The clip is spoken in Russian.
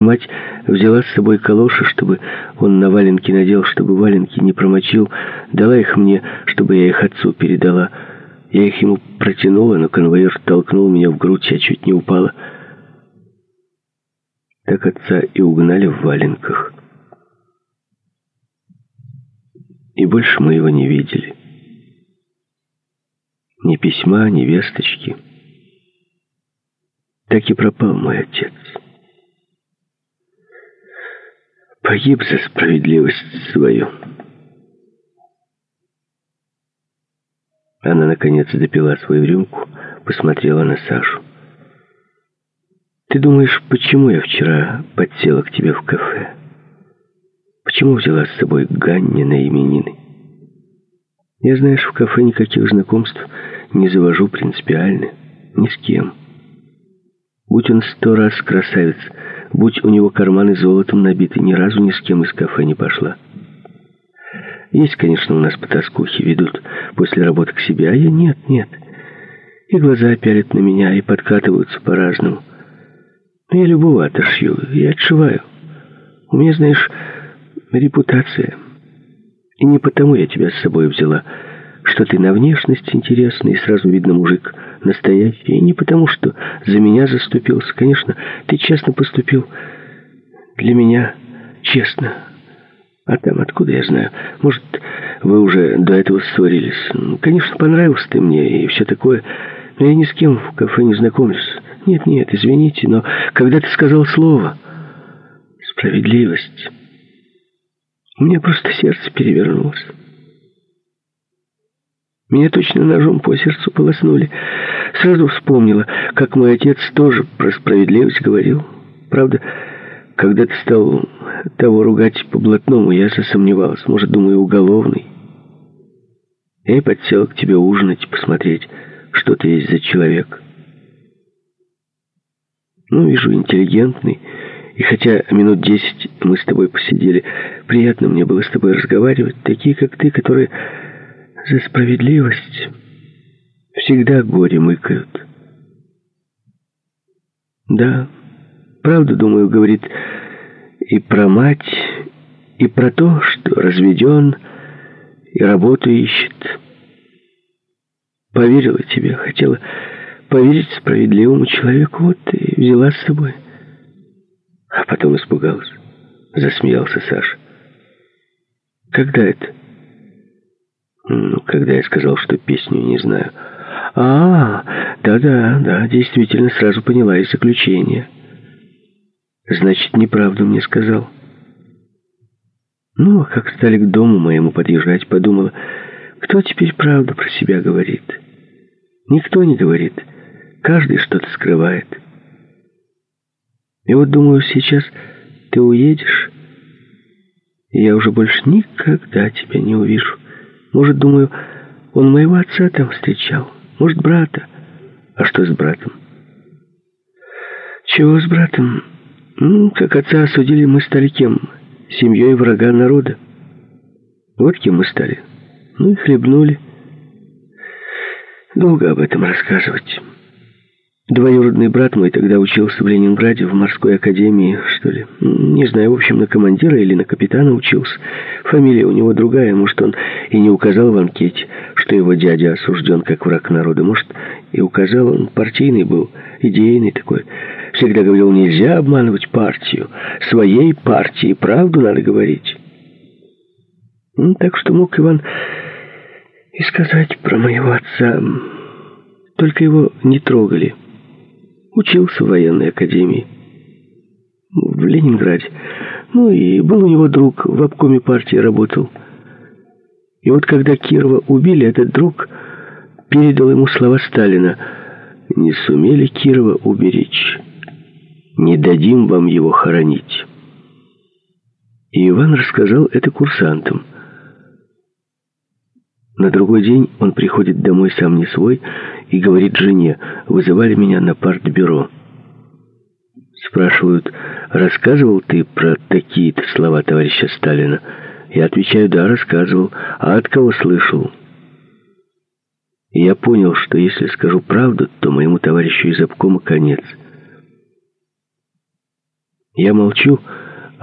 мать взяла с собой калоши, чтобы он на валенки надел, чтобы валенки не промочил, дала их мне, чтобы я их отцу передала. Я их ему протянула, но конвоир толкнул меня в грудь, я чуть не упала. Так отца и угнали в валенках. И больше мы его не видели. Ни письма, ни весточки. Так и пропал мой отец. Погиб за справедливость свою. Она, наконец, допила свою рюмку, посмотрела на Сашу. «Ты думаешь, почему я вчера подсела к тебе в кафе? Почему взяла с собой Ганни на именины? Я, знаешь, в кафе никаких знакомств не завожу принципиально, ни с кем. Будь он 100 раз красавец, будь у него карманы золотом набиты, ни разу ни с кем из кафе не пошла. Есть, конечно, у нас потаскухи, ведут после работы к себе, а я нет. И глаза пялят на меня, и подкатываются по-разному. Но я любого отошью и отшиваю. У меня, знаешь, репутация. И не потому я тебя с собой взяла, что ты на внешность интересный, и сразу видно мужик настоящий. И не потому, что за меня заступился. Конечно, ты честно поступил. Для меня честно. А там откуда я знаю? Может, вы уже до этого ссорились. Конечно, понравился ты мне и все такое. Но я ни с кем в кафе не знакомлюсь. Нет, извините, но когда ты сказал слово «справедливость», у меня просто сердце перевернулось. Меня точно ножом по сердцу полоснули. Сразу вспомнила, как мой отец тоже про справедливость говорил. Правда, когда ты стал того ругать по-блатному, я засомневалась. Может, думаю, уголовный. Я и подсела к тебе ужинать, посмотреть, что ты есть за человек. Вижу, интеллигентный. И хотя минут 10 мы с тобой посидели, приятно мне было с тобой разговаривать. Такие, как ты, которые за справедливость всегда горе мыкают. Да, правду, думаю, говорит и про мать, и про то, что разведен, и работу ищет. Поверила тебе, хотела поверить справедливому человеку, вот и взяла с собой. А потом испугалась. Засмеялся Саша. Когда это? Когда я сказал, что песню не знаю. Да, действительно, сразу поняла из заключения. Значит, неправду мне сказал. А как стали к дому моему подъезжать, подумала, кто теперь правду про себя говорит? Никто не говорит. Каждый что-то скрывает. И вот, думаю, сейчас ты уедешь, и я уже больше никогда тебя не увижу. Может, думаю, он моего отца там встречал. Может, брата. А что с братом? Чего с братом? Как отца осудили, мы стали кем? Семьей врага народа. Вот кем мы стали. И хлебнули. Долго об этом рассказывать. Двоюродный брат мой тогда учился в Ленинграде, в морской академии, что ли. Не знаю, в общем, на командира или на капитана учился. Фамилия у него другая. Может, он и не указал в анкете, что его дядя осужден как враг народа. Может, и указал, он партийный был, идейный такой. Всегда говорил, нельзя обманывать партию. Своей партии правду надо говорить. Так что мог Иван и сказать про моего отца. Только его не трогали. Учился в военной академии. В Ленинграде. И был у него друг, в обкоме партии работал. И вот когда Кирова убили, этот друг передал ему слова Сталина. Не сумели Кирова уберечь. Не дадим вам его хоронить. И Иван рассказал это курсантам. На другой день он приходит домой сам не свой и говорит жене: вызывали меня на партбюро. Спрашивают: рассказывал ты про такие-то слова товарища Сталина? Я отвечаю: да, рассказывал. А от кого слышал? И я понял, что если скажу правду, то моему товарищу из обкома конец. Я молчу,